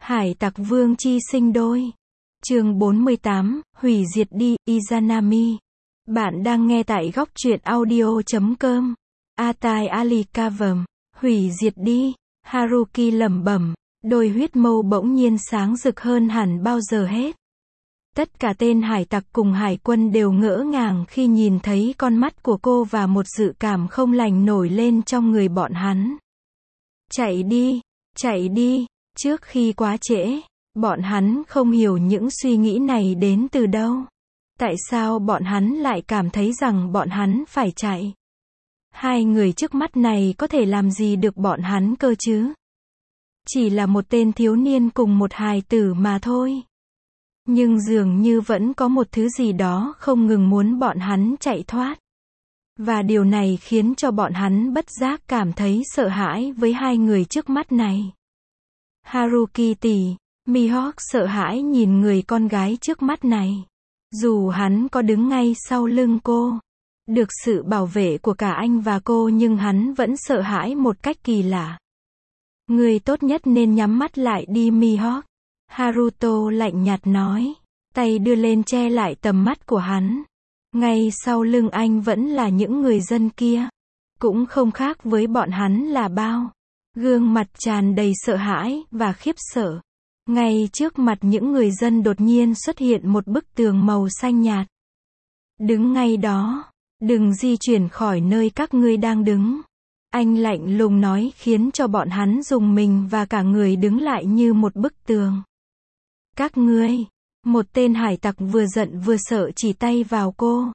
Hải tặc vương chi sinh đôi. Chương 48, hủy diệt đi, Izanami. Bạn đang nghe tại góc truyện audio.com. Atai Alikavum. Hủy diệt đi. Haruki lẩm bẩm. Đôi huyết mâu bỗng nhiên sáng rực hơn hẳn bao giờ hết. Tất cả tên hải tặc cùng hải quân đều ngỡ ngàng khi nhìn thấy con mắt của cô và một dự cảm không lành nổi lên trong người bọn hắn. Chạy đi, chạy đi, trước khi quá trễ. Bọn hắn không hiểu những suy nghĩ này đến từ đâu. Tại sao bọn hắn lại cảm thấy rằng bọn hắn phải chạy? Hai người trước mắt này có thể làm gì được bọn hắn cơ chứ? Chỉ là một tên thiếu niên cùng một hài tử mà thôi. Nhưng dường như vẫn có một thứ gì đó không ngừng muốn bọn hắn chạy thoát. Và điều này khiến cho bọn hắn bất giác cảm thấy sợ hãi với hai người trước mắt này. Haruki tỷ, Mihawk sợ hãi nhìn người con gái trước mắt này. Dù hắn có đứng ngay sau lưng cô, được sự bảo vệ của cả anh và cô, nhưng hắn vẫn sợ hãi một cách kỳ lạ. Người tốt nhất nên nhắm mắt lại đi Mihawk. Haruto lạnh nhạt nói, tay đưa lên che lại tầm mắt của hắn. Ngay sau lưng anh vẫn là những người dân kia. Cũng không khác với bọn hắn là bao. Gương mặt tràn đầy sợ hãi và khiếp sợ. Ngay trước mặt những người dân đột nhiên xuất hiện một bức tường màu xanh nhạt. Đứng ngay đó, đừng di chuyển khỏi nơi các ngươi đang đứng. Anh lạnh lùng nói, khiến cho bọn hắn rùng mình và cả người đứng lại như một bức tường. Các ngươi, một tên hải tặc vừa giận vừa sợ chỉ tay vào cô.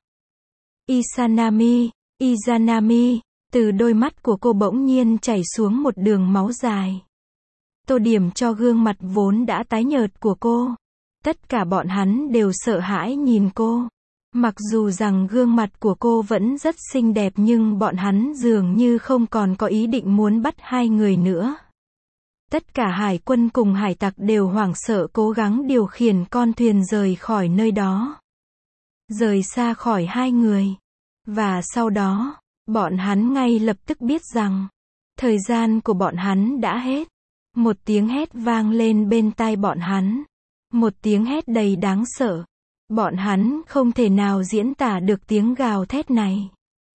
Izanami, Izanami, từ đôi mắt của cô bỗng nhiên chảy xuống một đường máu dài. Tô điểm cho gương mặt vốn đã tái nhợt của cô. Tất cả bọn hắn đều sợ hãi nhìn cô. Mặc dù rằng gương mặt của cô vẫn rất xinh đẹp, nhưng bọn hắn dường như không còn có ý định muốn bắt hai người nữa. Tất cả hải quân cùng hải tặc đều hoảng sợ cố gắng điều khiển con thuyền rời khỏi nơi đó. Rời xa khỏi hai người. Và sau đó, bọn hắn ngay lập tức biết rằng, thời gian của bọn hắn đã hết. Một tiếng hét vang lên bên tai bọn hắn. Một tiếng hét đầy đáng sợ. Bọn hắn không thể nào diễn tả được tiếng gào thét này.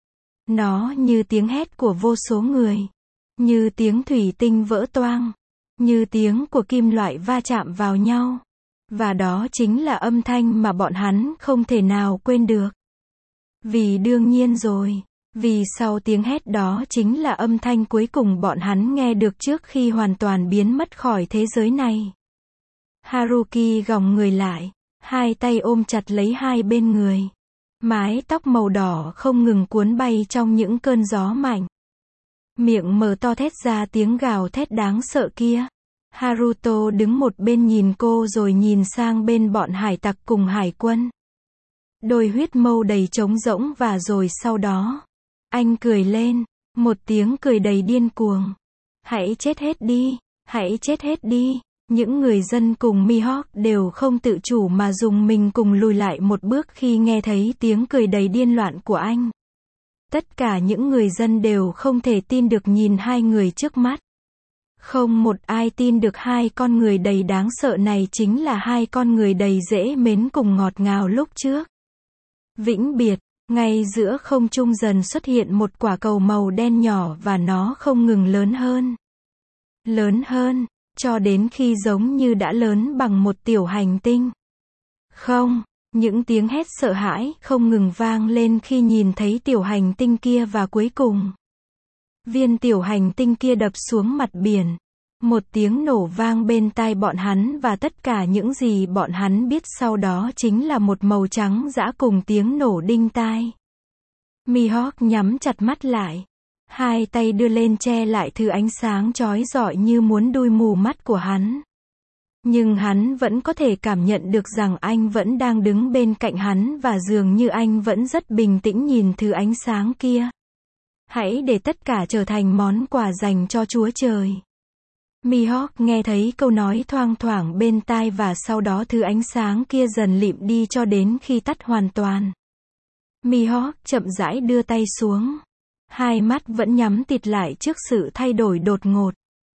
Nó như tiếng hét của vô số người. Như tiếng thủy tinh vỡ toang. Như tiếng của kim loại va chạm vào nhau. Và đó chính là âm thanh mà bọn hắn không thể nào quên được. Vì đương nhiên rồi. Vì sau tiếng hét đó chính là âm thanh cuối cùng bọn hắn nghe được trước khi hoàn toàn biến mất khỏi thế giới này. Haruki gồng người lại, hai tay ôm chặt lấy hai bên người. Mái tóc màu đỏ không ngừng cuốn bay trong những cơn gió mạnh. Miệng mở to thét ra tiếng gào thét đáng sợ kia. Haruto đứng một bên nhìn cô rồi nhìn sang bên bọn hải tặc cùng hải quân. Đôi huyết mâu đầy trống rỗng và rồi sau đó, anh cười lên, một tiếng cười đầy điên cuồng. Hãy chết hết đi, hãy chết hết đi. Những người dân cùng Mihawk đều không tự chủ mà dùng mình cùng lùi lại một bước khi nghe thấy tiếng cười đầy điên loạn của anh. Tất cả những người dân đều không thể tin được nhìn hai người trước mắt. Không một ai tin được hai con người đầy đáng sợ này chính là hai con người đầy dễ mến cùng ngọt ngào lúc trước. Vĩnh biệt, ngay giữa không trung dần xuất hiện một quả cầu màu đen nhỏ và nó không ngừng lớn hơn. Lớn hơn, cho đến khi giống như đã lớn bằng một tiểu hành tinh. Không, những tiếng hét sợ hãi không ngừng vang lên khi nhìn thấy tiểu hành tinh kia và cuối cùng, viên tiểu hành tinh kia đập xuống mặt biển. Một tiếng nổ vang bên tai bọn hắn và tất cả những gì bọn hắn biết sau đó chính là một màu trắng dã cùng tiếng nổ đinh tai. Mihawk nhắm chặt mắt lại. Hai tay đưa lên che lại thứ ánh sáng chói rọi như muốn đui mù mắt của hắn. Nhưng hắn vẫn có thể cảm nhận được rằng anh vẫn đang đứng bên cạnh hắn và dường như anh vẫn rất bình tĩnh nhìn thứ ánh sáng kia. Hãy để tất cả trở thành món quà dành cho Chúa Trời. Mihawk nghe thấy câu nói thoang thoảng bên tai và sau đó thứ ánh sáng kia dần lịm đi cho đến khi tắt hoàn toàn. Mihawk chậm rãi đưa tay xuống. Hai mắt vẫn nhắm tịt lại trước sự thay đổi đột ngột.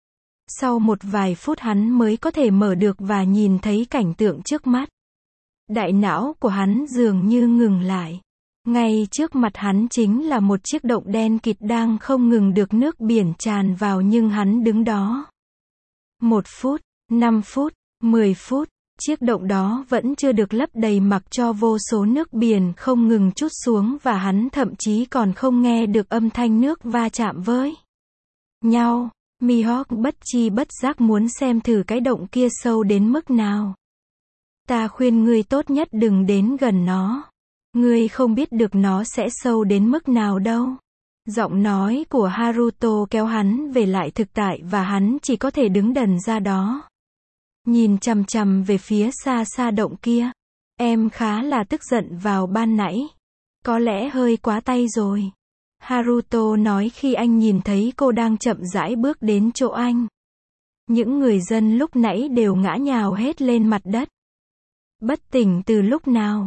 Sau một vài phút hắn mới có thể mở được và nhìn thấy cảnh tượng trước mắt. Đại não của hắn dường như ngừng lại. Ngay trước mặt hắn chính là một chiếc động đen kịt đang không ngừng được nước biển tràn vào nhưng hắn đứng đó. 1 phút, 5 phút, 10 phút, chiếc động đó vẫn chưa được lấp đầy mặc cho vô số nước biển không ngừng trút xuống và hắn thậm chí còn không nghe được âm thanh nước va chạm với nhau. Mihawk bất chi bất giác muốn xem thử cái động kia sâu đến mức nào. Ta khuyên ngươi tốt nhất đừng đến gần nó. Ngươi không biết được nó sẽ sâu đến mức nào đâu. Giọng nói của Haruto kéo hắn về lại thực tại và hắn chỉ có thể đứng đần ra đó. Nhìn chằm chằm về phía xa xa động kia. Em khá là tức giận vào ban nãy. Có lẽ hơi quá tay rồi. Haruto nói khi anh nhìn thấy cô đang chậm rãi bước đến chỗ anh. Những người dân lúc nãy đều ngã nhào hết lên mặt đất. Bất tỉnh từ lúc nào?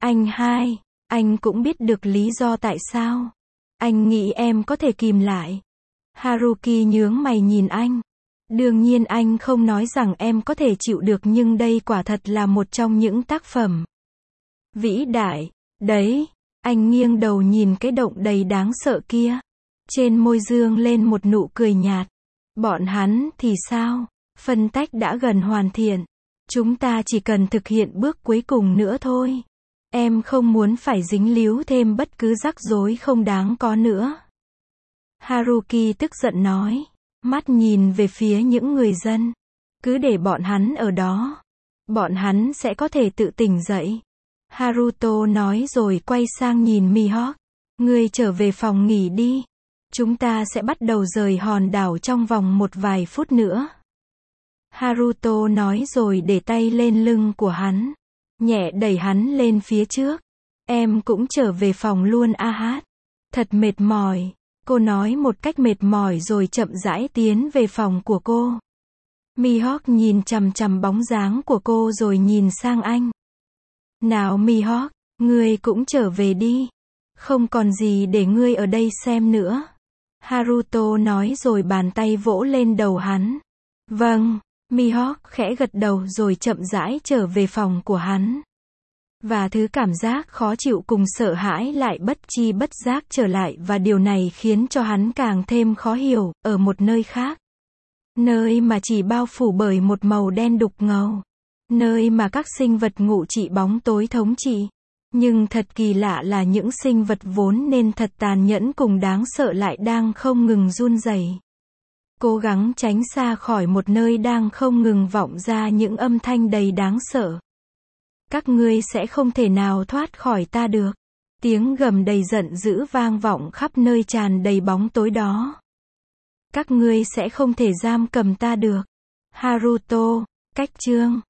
Anh cũng biết được lý do tại sao. Anh nghĩ em có thể kìm lại. Haruki nhướng mày nhìn anh. Đương nhiên anh không nói rằng em có thể chịu được nhưng đây quả thật là một trong những tác phẩm vĩ đại. Đấy, anh nghiêng đầu nhìn cái động đầy đáng sợ kia. Trên môi dương lên một nụ cười nhạt. Bọn hắn thì sao? Phân tách đã gần hoàn thiện. Chúng ta chỉ cần thực hiện bước cuối cùng nữa thôi. Em không muốn phải dính líu thêm bất cứ rắc rối không đáng có nữa. Haruki tức giận nói. Mắt nhìn về phía những người dân. Cứ để bọn hắn ở đó. Bọn hắn sẽ có thể tự tỉnh dậy. Haruto nói rồi quay sang nhìn Mihawk. Ngươi trở về phòng nghỉ đi. Chúng ta sẽ bắt đầu rời hòn đảo trong vòng một vài phút nữa. Haruto nói rồi để tay lên lưng của hắn. Nhẹ đẩy hắn lên phía trước. Em cũng trở về phòng luôn a hát. Thật mệt mỏi. Cô nói một cách mệt mỏi rồi chậm rãi tiến về phòng của cô. Mihawk nhìn chằm chằm bóng dáng của cô rồi nhìn sang anh. Nào Mihawk, ngươi cũng trở về đi. Không còn gì để ngươi ở đây xem nữa. Haruto nói rồi bàn tay vỗ lên đầu hắn. Vâng, Mihawk khẽ gật đầu rồi chậm rãi trở về phòng của hắn. Và thứ cảm giác khó chịu cùng sợ hãi lại bất chi bất giác trở lại và điều này khiến cho hắn càng thêm khó hiểu, ở một nơi khác. Nơi mà chỉ bao phủ bởi một màu đen đục ngầu. Nơi mà các sinh vật ngụ trị bóng tối thống trị. Nhưng thật kỳ lạ là những sinh vật vốn nên thật tàn nhẫn cùng đáng sợ lại đang không ngừng run rẩy. Cố gắng tránh xa khỏi một nơi đang không ngừng vọng ra những âm thanh đầy đáng sợ. Các ngươi sẽ không thể nào thoát khỏi ta được. Tiếng gầm đầy giận dữ vang vọng khắp nơi tràn đầy bóng tối đó. Các ngươi sẽ không thể giam cầm ta được. Haruto, cách chương